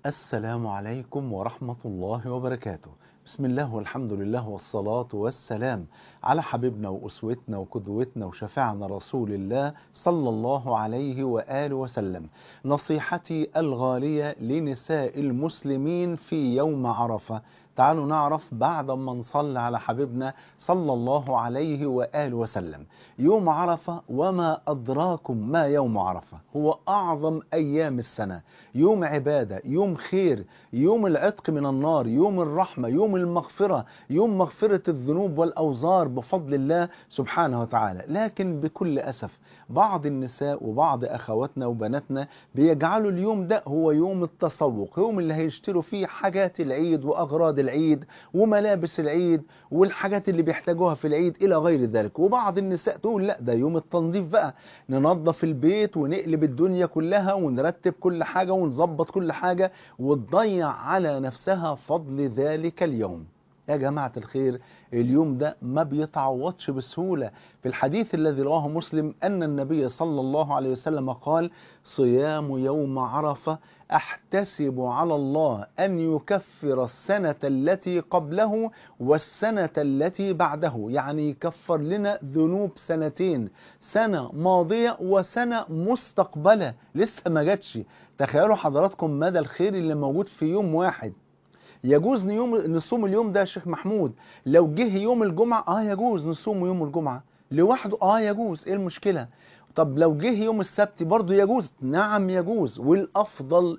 السلام عليكم ورحمة الله وبركاته. بسم الله والحمد لله والصلاة والسلام على حبيبنا وأسوتنا وقدوتنا وشفيعنا رسول الله صلى الله عليه وآله وسلم. نصيحتي الغالية لنساء المسلمين في يوم عرفة، تعالوا نعرف بعد ما نصلي على حبيبنا صلى الله عليه وآله وسلم. يوم عرفة وما أدراكم ما يوم عرفة، هو أعظم أيام السنة، يوم عبادة، يوم خير، يوم العتق من النار، يوم الرحمة، يوم المغفرة، يوم مغفرة الذنوب والأوزار بفضل الله سبحانه وتعالى. لكن بكل أسف بعض النساء وبعض أخواتنا وبناتنا بيجعلوا اليوم ده هو يوم التسوق، يوم اللي هيشتروا فيه حاجات العيد وأغراض العيد وملابس العيد والحاجات اللي بيحتاجوها في العيد إلى غير ذلك. وبعض النساء تقول لا، ده يوم التنظيف بقى، ننظف البيت ونقلب الدنيا كلها ونرتب كل حاجة ونظبط كل حاجة، وتضيع على نفسها فضل ذلك اليوم. يا جماعة الخير، اليوم ده ما بيتعوضش بسهولة. في الحديث الذي رواه مسلم أن النبي صلى الله عليه وسلم قال: صيام يوم عرفة أحتسب على الله أن يكفر السنة التي قبله والسنة التي بعده، يعني يكفر لنا ذنوب سنتين، سنة ماضية وسنة مستقبلة لسه ما جاتش. تخيلوا حضراتكم مدى الخير اللي موجود في يوم واحد. يجوز نصوم اليوم ده يا شيخ محمود، لو جه يوم الجمعة يجوز نصوم يوم الجمعة لوحده، يجوز، ايه المشكلة؟ طب لو جه يوم السبت برضه يجوز، نعم يجوز. والافضل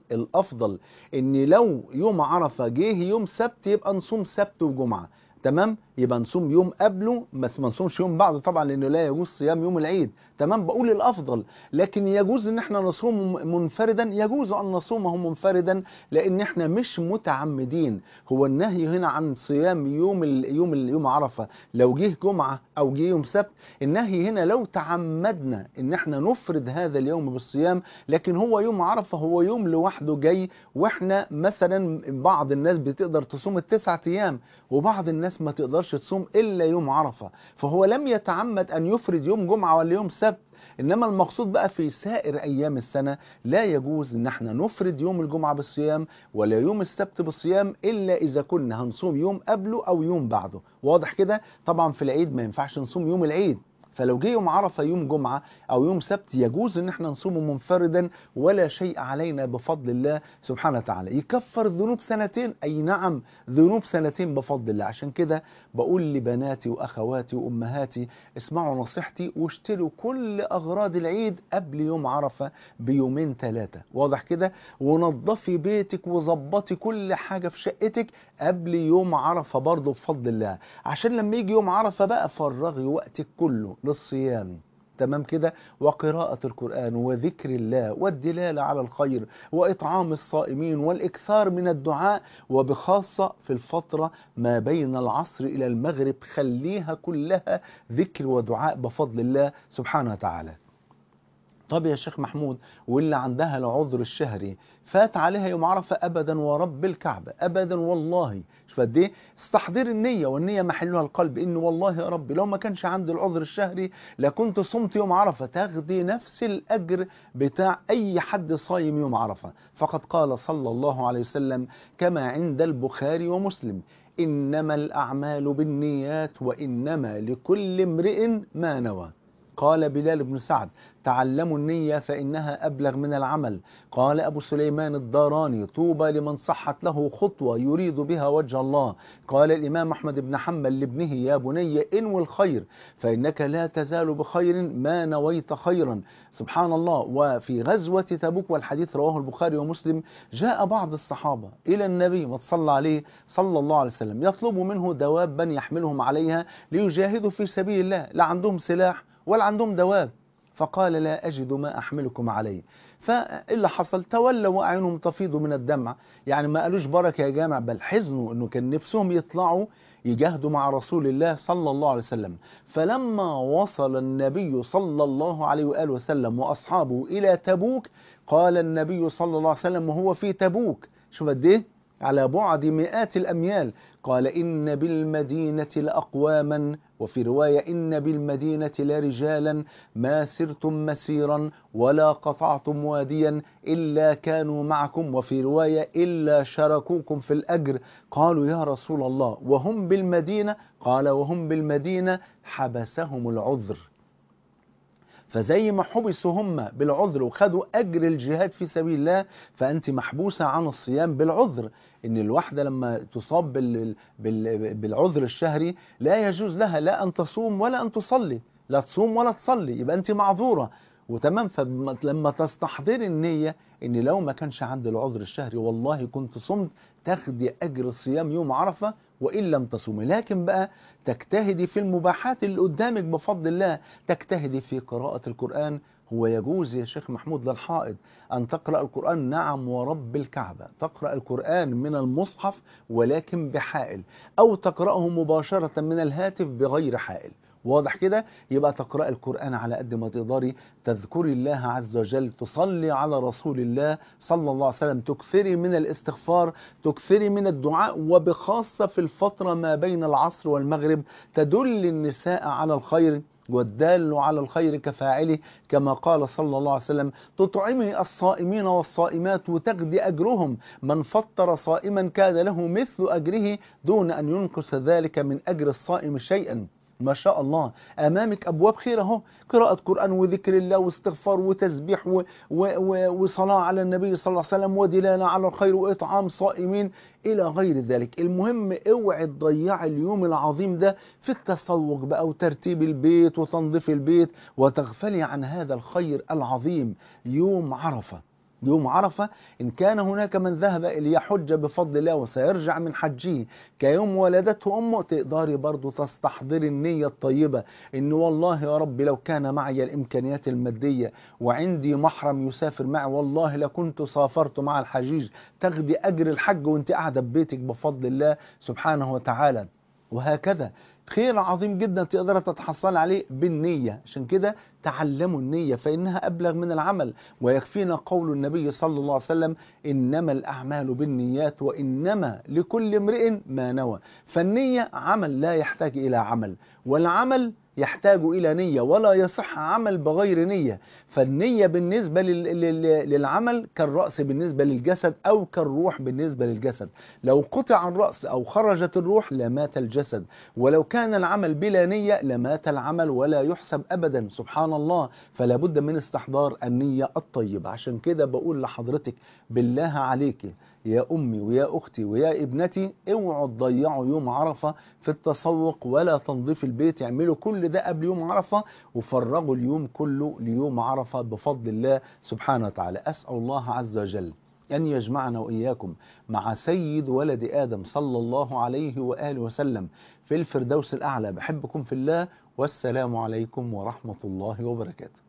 ان لو يوم عرفة جه يوم سبت يبقى نصوم سبت وجمعة، تمام؟ يبقى نصوم يوم قبله بس ما نصومش يوم بعده طبعا، لانه لا يجوز صيام يوم العيد، تمام؟ بقول الافضل. لكن يجوز ان احنا نصوم منفردا، يجوز ان نصومه منفردا، لان احنا مش متعمدين. هو النهي هنا عن صيام يوم عرفة لو جه جمعة او جه يوم سبت، النهي هنا لو تعمدنا ان احنا نفرد هذا اليوم بالصيام. لكن هو يوم عرفة هو يوم لوحده جاي، واحنا مثلا بعض الناس بتقدر تصوم التسعة ايام وبعض الناس ما تقدرش تصوم الا يوم عرفة، فهو لم يتعمد ان يفرد يوم جمعة ولا يوم سبت. انما المقصود بقى في سائر ايام السنة لا يجوز ان احنا نفرد يوم الجمعة بالصيام ولا يوم السبت بالصيام الا اذا كنا هنصوم يوم قبله او يوم بعده. واضح كده؟ طبعا في العيد ما ينفعش نصوم يوم العيد، فلو جه يوم عرفة يوم جمعة أو يوم سبت يجوز إن احنا نصومه منفردا ولا شيء علينا بفضل الله سبحانه وتعالى. يكفر ذنوب سنتين، أي نعم، ذنوب سنتين بفضل الله. عشان كده بقول لبناتي وأخواتي وأمهاتي: اسمعوا نصيحتي واشتروا كل أغراض العيد قبل يوم عرفة بيومين ثلاثة. واضح كده؟ ونظفي بيتك وظبطي كل حاجة في شقتك قبل يوم عرفة برضه بفضل الله، عشان لما يجي يوم عرفة بقى فرغي وقتك كله للصيام، تمام كده؟ وقراءة القرآن وذكر الله والدلالة على الخير وإطعام الصائمين والإكثار من الدعاء، وبخاصة في الفترة ما بين العصر إلى المغرب خليها كلها ذكر ودعاء بفضل الله سبحانه وتعالى. طب يا شيخ محمود، واللي عندها العذر الشهري فات عليها يوم عرفة؟ أبدا ورب الكعبة أبدا والله. شوف قد إيه استحضير النية، والنية محلها القلب، إن والله يا رب لو ما كانش عندي العذر الشهري لكنت صمت يوم عرفة، تاخدي نفس الأجر بتاع أي حد صايم يوم عرفة. فقد قال صلى الله عليه وسلم كما عند البخاري ومسلم: إنما الأعمال بالنيات وإنما لكل امرئ ما نوى. قال بلال بن سعد: تعلموا النية فإنها أبلغ من العمل. قال أبو سليمان الداراني: طوبى لمن صحت له خطوة يريد بها وجه الله. قال الإمام أحمد بن حنبل لابنه: يا بني انوي الخير فإنك لا تزال بخير ما نويت خيرا. سبحان الله. وفي غزوة تبوك، والحديث رواه البخاري ومسلم، جاء بعض الصحابة إلى النبي ما صلى عليه صلى الله عليه وسلم يطلب منه دوابا يحملهم عليها ليجاهدوا في سبيل الله، لا عندهم سلاح ولا عندهم دواب. فقال: لا أجد ما أحملكم عليه. فإلا حصل تولوا وأعينهم تفيض من الدمع، يعني ما قالوش بركة يا جامع، بل حزنوا أنه كان نفسهم يطلعوا يجاهدوا مع رسول الله صلى الله عليه وسلم. فلما وصل النبي صلى الله عليه وآله وسلم وأصحابه إلى تبوك، قال النبي صلى الله عليه وسلم وهو في تبوك، شوف قد إيه على بعد مئات الأميال. قال إن بالمدينة لأقواما، وفي رواية إن بالمدينة لرجالا ما سرتم مسيرا ولا قطعتم واديا إلا كانوا معكم، وفي رواية إلا شاركوكم في الأجر. قالوا يا رسول الله وهم بالمدينة؟ قال وهم بالمدينة حبسهم العذر. فزي ما حبسوا هم بالعذر وخدوا أجر الجهاد في سبيل الله، فأنت محبوسة عن الصيام بالعذر. إن الواحدة لما تصاب بالعذر الشهري لا يجوز لها لا أن تصوم ولا أن تصلي، لا تصوم ولا تصلي، يبقى أنت معذورة وتمام. فلما تستحضري النية إن لو ما كانش عندي العذر الشهري والله كنت صمت، تاخدي أجر الصيام يوم عرفة وإن لم تصومي. لكن بقى تجتهدي في المباحات اللي قدامك بفضل الله، تجتهدي في قراءة القرآن. هو يجوز يا شيخ محمود للحائض أن تقرأ القرآن؟ نعم ورب الكعبة، تقرأ القرآن من المصحف ولكن بحائل، أو تقرأه مباشرة من الهاتف بغير حائل. واضح كده؟ يبقى تقرأ القرآن على قد ما تقدري، تذكري الله عز وجل، تصلي على رسول الله صلى الله عليه وسلم، تكثري من الاستغفار، تكثري من الدعاء، وبخاصة في الفترة ما بين العصر والمغرب تدل النساء على الخير، والدال على الخير كفاعله، كما قال صلى الله عليه وسلم تطعمي الصائمين والصائمات وتغدي أجرهم، من فطر صائما كان له مثل أجره دون أن ينقص ذلك من أجر الصائم شيئا. ما شاء الله، أمامك أبواب خير أهو، قراءة قرآن وذكر الله واستغفار وتسبيح وصلاة على النبي صلى الله عليه وسلم ودلالة على الخير وإطعام صائمين إلى غير ذلك. المهم اوعي تضيع اليوم العظيم ده في التسوق بقى وترتيب البيت وتنظيف البيت وتغفلي عن هذا الخير العظيم. يوم عرفة، يوم عرفة إن كان هناك من ذهب ليحج بفضل الله وسيرجع من حجه كيوم ولدته أمه، تقدري برضو تستحضري النية الطيبة إن والله يا رب لو كان معي الإمكانيات المادية وعندي محرم يسافر معي والله لكنت سافرت مع الحجيج، تاخدي أجر الحج وانت قاعدة ببيتك بفضل الله سبحانه وتعالى. وهكذا خير عظيم جدا تقدر تتحصل عليه بالنية. عشان كده تعلموا النية فإنها أبلغ من العمل، ويكفينا قول النبي صلى الله عليه وسلم إنما الأعمال بالنيات وإنما لكل امرئ ما نوى. فالنية عمل لا يحتاج إلى عمل، والعمل يحتاج إلى نية، ولا يصح عمل بغير نية. فالنية بالنسبة للعمل كالرأس بالنسبة للجسد، أو كالروح بالنسبة للجسد. لو قطع الرأس أو خرجت الروح لمات الجسد، ولو كان العمل بلا نية لمات العمل ولا يحسب أبدا. سبحان الله. فلا بد من استحضار النية الطيبة. عشان كده بقول لحضرتك بالله عليك يا أمي ويا أختي ويا ابنتي، اوعوا تضيعوا يوم عرفة في التسوق ولا تنظيف البيت. اعملوا كل ده قبل يوم عرفة وفرغوا اليوم كله ليوم عرفة بفضل الله سبحانه وتعالى. أسأل الله عز وجل أن يجمعنا وإياكم مع سيد ولد آدم صلى الله عليه وآله وسلم في الفردوس الأعلى. بحبكم في الله، والسلام عليكم ورحمة الله وبركاته.